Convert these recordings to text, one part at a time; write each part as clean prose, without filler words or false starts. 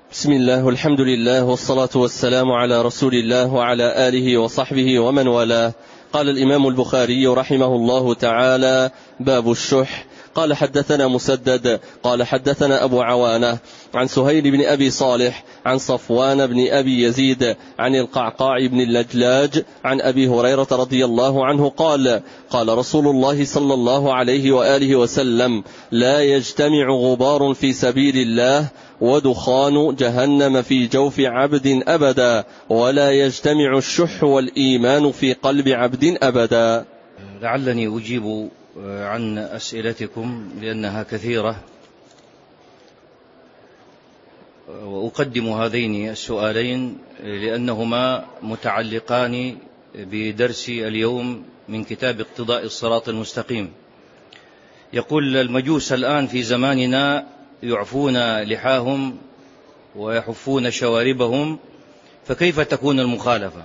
بسم الله والحمد لله والصلاة والسلام على رسول الله وعلى آله وصحبه ومن والاه. قال الإمام البخاري رحمه الله تعالى: باب الشح. قال حدثنا مسدد قال حدثنا أبو عوانة عن سهيل بن أبي صالح عن صفوان بن أبي يزيد عن القعقاع بن اللجلاج عن أبي هريرة رضي الله عنه قال: قال رسول الله صلى الله عليه وآله وسلم: لا يجتمع غبار في سبيل الله ودخان جهنم في جوف عبد أبدا، ولا يجتمع الشح والإيمان في قلب عبد أبدا. لعلني أجيب عن أسئلتكم لأنها كثيرة، وأقدم هذين السؤالين لأنهما متعلقان بدرس اليوم من كتاب اقتضاء الصراط المستقيم. يقول: المجوس الآن في زماننا يعفون لحاهم ويحفون شواربهم، فكيف تكون المخالفة؟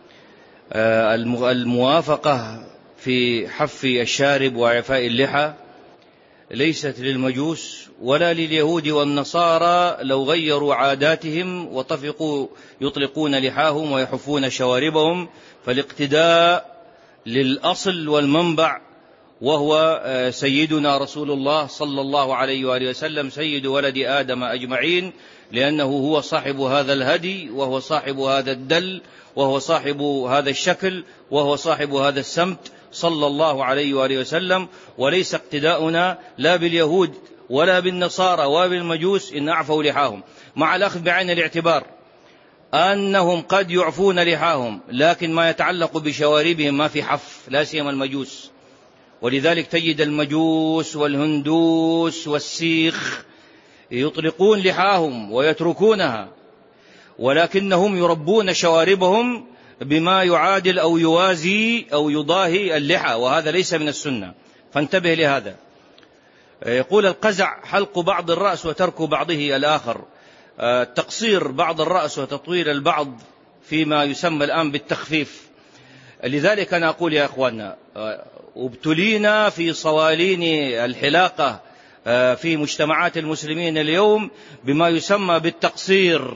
الموافقة في حف الشارب وإعفاء اللحى ليست للمجوس ولا لليهود والنصارى لو غيروا عاداتهم وطفقوا يطلقون لحاهم ويحفون شواربهم، فالاقتداء للأصل والمنبع، وهو سيدنا رسول الله صلى الله عليه وآله وسلم، سيد ولد آدم أجمعين، لأنه هو صاحب هذا الهدي، وهو صاحب هذا الدل، وهو صاحب هذا الشكل، وهو صاحب هذا السمت صلى الله عليه وآله وسلم. وليس اقتداؤنا لا باليهود ولا بالنصارى ولا بالمجوس إن أعفوا لحاهم، مع الأخذ بعين الاعتبار أنهم قد يعفون لحاهم، لكن ما يتعلق بشواربهم ما في حف، لا سيما المجوس. ولذلك تجد المجوس والهندوس والسيخ يطلقون لحاهم ويتركونها، ولكنهم يربون شواربهم بما يعادل أو يوازي أو يضاهي اللحى، وهذا ليس من السنة، فانتبه لهذا. يقول: القزع حلق بعض الرأس وترك بعضه الآخر، تقصير بعض الرأس وتطويل البعض فيما يسمى الآن بالتخفيف. لذلك أنا أقول يا أخواننا، ابتلينا في صوالين الحلاقة في مجتمعات المسلمين اليوم بما يسمى بالتقصير،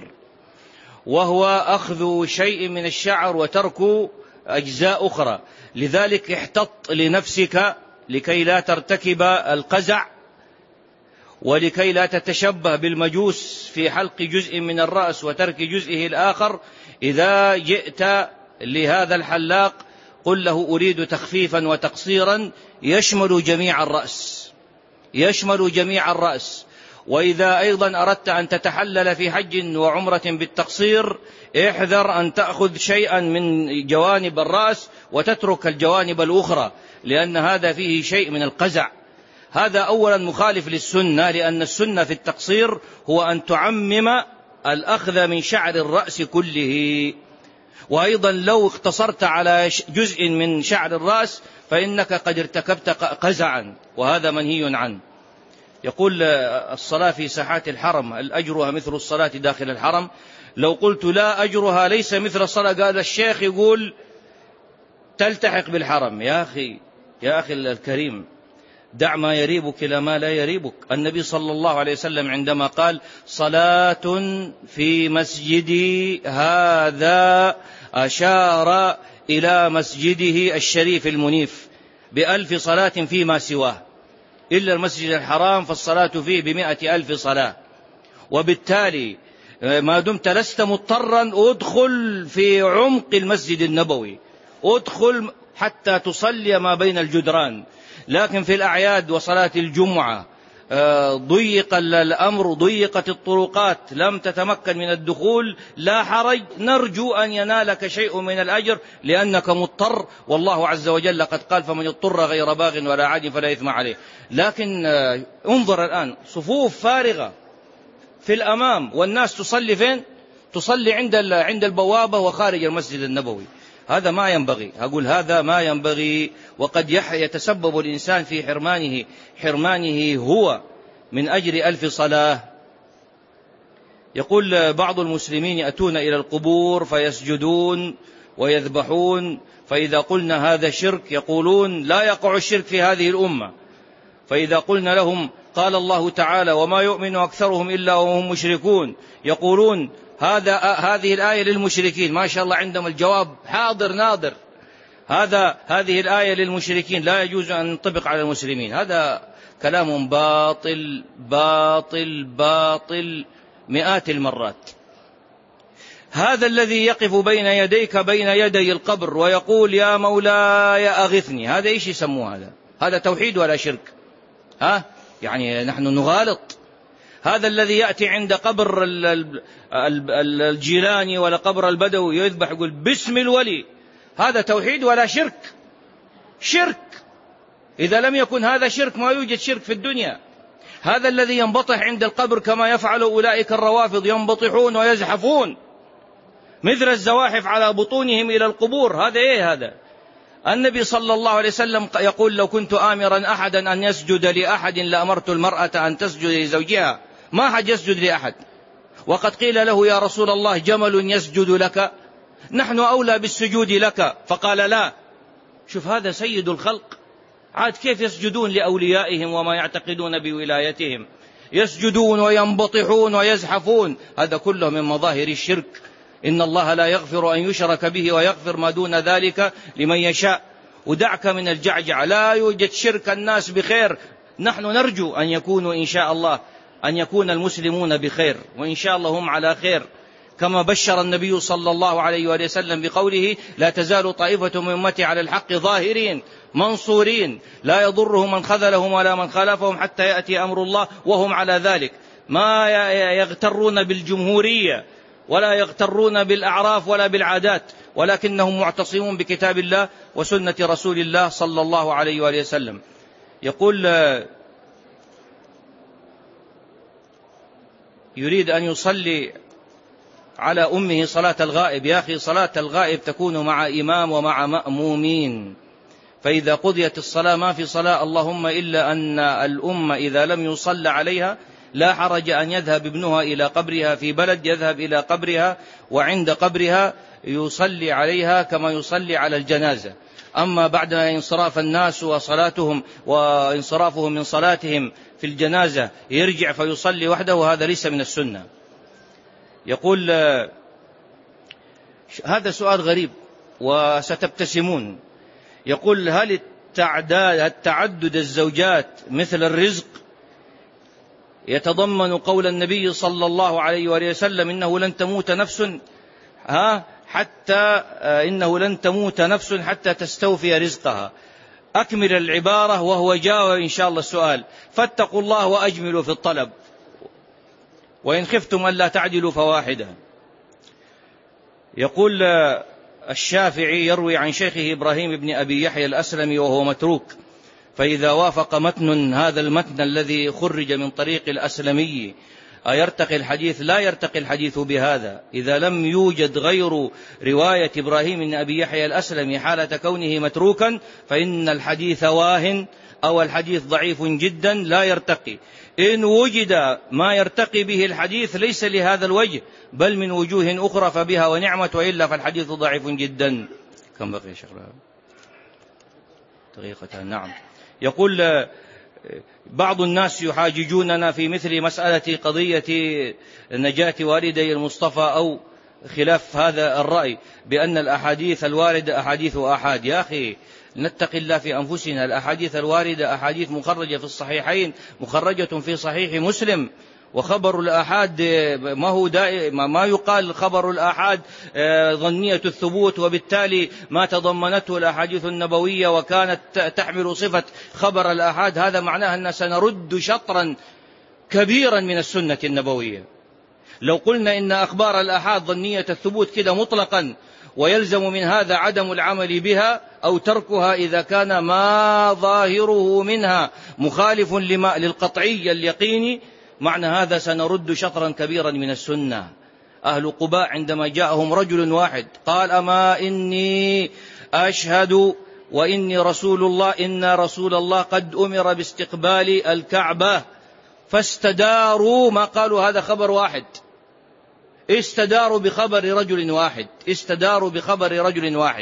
وهو أخذ شيء من الشعر وترك أجزاء أخرى. لذلك احتط لنفسك لكي لا ترتكب القزع، ولكي لا تتشبه بالمجوس في حلق جزء من الرأس وترك جزئه الآخر. إذا جئت لهذا الحلاق قل له: أريد تخفيفا وتقصيرا يشمل جميع الرأس، يشمل جميع الرأس. وإذا أيضا أردت أن تتحلل في حج وعمرة بالتقصير، احذر أن تأخذ شيئا من جوانب الرأس وتترك الجوانب الأخرى، لأن هذا فيه شيء من القزع. هذا أولا مخالف للسنة، لأن السنة في التقصير هو أن تعمم الأخذ من شعر الرأس كله. وأيضا لو اقتصرت على جزء من شعر الرأس فإنك قد ارتكبت قزعا، وهذا منهي عنه. يقول: الصلاة في ساحات الحرم هل أجرها مثل الصلاة داخل الحرم؟ لو قلت لا أجرها ليس مثل الصلاة، قال الشيخ يقول تلتحق بالحرم. يا أخي الكريم، دع ما يريبك إلى ما لا يريبك. النبي صلى الله عليه وسلم عندما قال: صلاة في مسجدي هذا، أشار إلى مسجده الشريف المنيف ب1,000 صلاة فيما سواه، إلا المسجد الحرام فالصلاة فيه ب100,000 صلاة. وبالتالي ما دمت لست مضطرا ادخل في عمق المسجد النبوي، ادخل حتى تصلي ما بين الجدران. لكن في الأعياد وصلاة الجمعة ضيق الأمر، ضيقت الطرقات، لم تتمكن من الدخول، لا حرج، نرجو أن ينالك شيء من الأجر لأنك مضطر، والله عز وجل قد قال: فمن اضطر غير باغ ولا عاد فلا إثم عليه. لكن انظر الآن، صفوف فارغة في الأمام، والناس تصلي فين؟ تصلي عند البوابة وخارج المسجد النبوي. هذا ما ينبغي، أقول هذا ما ينبغي، وقد يتسبب الإنسان في حرمانه هو من أجر 1000 صلاة. يقول: بعض المسلمين يأتون إلى القبور فيسجدون ويذبحون، فإذا قلنا هذا شرك يقولون لا يقع الشرك في هذه الأمة. فإذا قلنا لهم قال الله تعالى: وما يؤمن أكثرهم إلا وهم مشركون. يقولون هذه الآية للمشركين. ما شاء الله عندهم الجواب حاضر ناظر. هذه الآية للمشركين، لا يجوز أن ننطبق على المسلمين. هذا كلام باطل باطل باطل مئات المرات. هذا الذي يقف بين يديك بين يدي القبر ويقول: يا مولاي أغثني، هذا إيش يسموه؟ هذا توحيد ولا شرك؟ يعني نحن نغالط. هذا الذي يأتي عند قبر الجيلاني ولا قبر البدوي يذبح يقول باسم الولي، هذا توحيد ولا شرك؟ شرك. إذا لم يكن هذا شرك ما يوجد شرك في الدنيا. هذا الذي ينبطح عند القبر كما يفعل أولئك الروافض، ينبطحون ويزحفون مثل الزواحف على بطونهم إلى القبور. هذا إيه هذا؟ النبي صلى الله عليه وسلم يقول: لو كنت آمرا أحدا أن يسجد لأحد لأمرت المرأة أن تسجد لزوجها. ما حد يسجد لأحد. وقد قيل له: يا رسول الله جمل يسجد لك، نحن أولى بالسجود لك. فقال: لا. شوف هذا سيد الخلق، عاد كيف يسجدون لأوليائهم وما يعتقدون بولايتهم؟ يسجدون وينبطحون ويزحفون. هذا كله من مظاهر الشرك. إن الله لا يغفر أن يشرك به ويغفر ما دون ذلك لمن يشاء. ودعك من الجعجع، لا يوجد شرك، الناس بخير. نحن نرجو أن يكونوا إن شاء الله، أن يكون المسلمون بخير، وإن شاء الله هم على خير، كما بشر النبي صلى الله عليه وآله وسلم بقوله: لا تزال طائفة من أمتي على الحق ظاهرين منصورين لا يضرهم من خذلهم ولا من خالفهم حتى يأتي أمر الله وهم على ذلك. ما يغترون بالجمهورية ولا يغترون بالأعراف ولا بالعادات، ولكنهم معتصمون بكتاب الله وسنة رسول الله صلى الله عليه وآله وسلم. يقول: يريد أن يصلي على أمه صلاة الغائب. يا أخي، صلاة الغائب تكون مع إمام ومع مأمومين، فإذا قضيت الصلاة ما في صلاة، اللهم إلا أن الأمة إذا لم يصلى عليها لا حرج أن يذهب ابنها إلى قبرها في بلد، يذهب إلى قبرها وعند قبرها يصلي عليها كما يصلي على الجنازة. أما بعد انصراف الناس وصلاتهم وانصرافهم من صلاتهم في الجنازة يرجع فيصلي وحده، هذا ليس من السنة. يقول: هذا سؤال غريب وستبتسمون. يقول: هل التعدد الزوجات مثل الرزق يتضمن قول النبي صلى الله عليه وآله وسلم: إنه لن تموت نفس حتى تستوفي رزقها؟ أكمل العبارة وهو جاوب إن شاء الله السؤال: فاتقوا الله وأجملوا في الطلب، وإن خفتم ألا تعدلوا فواحدة. يقول: الشافعي يروي عن شيخه إبراهيم بن أبي يحيى الأسلمي وهو متروك، فإذا وافق متن هذا المتن الذي خرج من طريق الأسلمي أيرتقي الحديث؟ لا يرتقي الحديث بهذا. إذا لم يوجد غير رواية إبراهيم بن أبي يحيى الأسلمي حالة كونه متروكا فإن الحديث واهن أو الحديث ضعيف جدا لا يرتقي. إن وجد ما يرتقي به الحديث ليس لهذا الوجه بل من وجوه أخرى فبها ونعمة، وإلا فالحديث ضعيف جدا. كم بقي شيخ؟ طريقة. نعم. يقول: بعض الناس يحاججوننا في مثل مسألة قضية نجاة والدي المصطفى أو خلاف هذا الرأي بأن الأحاديث الواردة أحاديث آحاد. يا أخي، نتقي الله في أنفسنا. الأحاديث الواردة أحاديث مخرجة في الصحيحين، مخرجة في صحيح مسلم. وخبر الآحاد ما يقال خبر الآحاد ظنية الثبوت، وبالتالي ما تضمنته الأحاديث النبوية وكانت تحمل صفة خبر الآحاد، هذا معناه أن سنرد شطرا كبيرا من السنة النبوية. لو قلنا إن أخبار الآحاد ظنية الثبوت كده مطلقا ويلزم من هذا عدم العمل بها أو تركها إذا كان ما ظاهره منها مخالف للقطعي اليقيني، معنى هذا سنرد شطرا كبيرا من السنة. أهل قباء عندما جاءهم رجل واحد قال: أما إني أشهد وإني رسول الله، إن رسول الله قد أمر باستقبال الكعبة، فاستداروا، ما قالوا هذا خبر واحد، استداروا بخبر رجل واحد،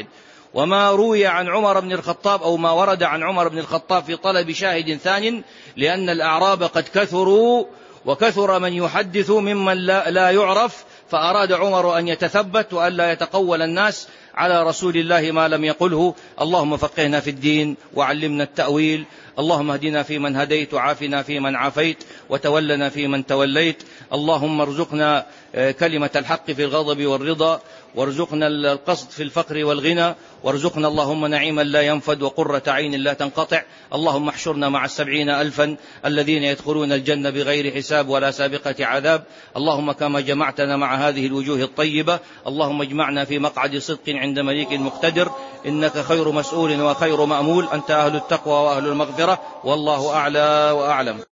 وما روي عن عمر بن الخطاب أو ما ورد عن عمر بن الخطاب في طلب شاهد ثان، لأن الأعراب قد كثروا وكثر من يحدث ممن لا يعرف، فأراد عمر أن يتثبت وألا يتقول الناس على رسول الله ما لم يقله. اللهم فقهنا في الدين وعلمنا التأويل. اللهم اهدنا فيمن هديت وعافنا فيمن عافيت وتولنا فيمن توليت. اللهم ارزقنا كلمة الحق في الغضب والرضا، وارزقنا القصد في الفقر والغنى، وارزقنا اللهم نعيما لا ينفد وقرة عين لا تنقطع. اللهم احشرنا مع 70,000 الذين يدخلون الجنة بغير حساب ولا سابقة عذاب. اللهم كما جمعتنا مع هذه الوجوه الطيبة، اللهم اجمعنا في مقعد صدق عند مليك مقتدر، إنك خير مسؤول وخير مأمول، أنت أهل التقوى وأهل المغفرة، والله أعلى وأعلم.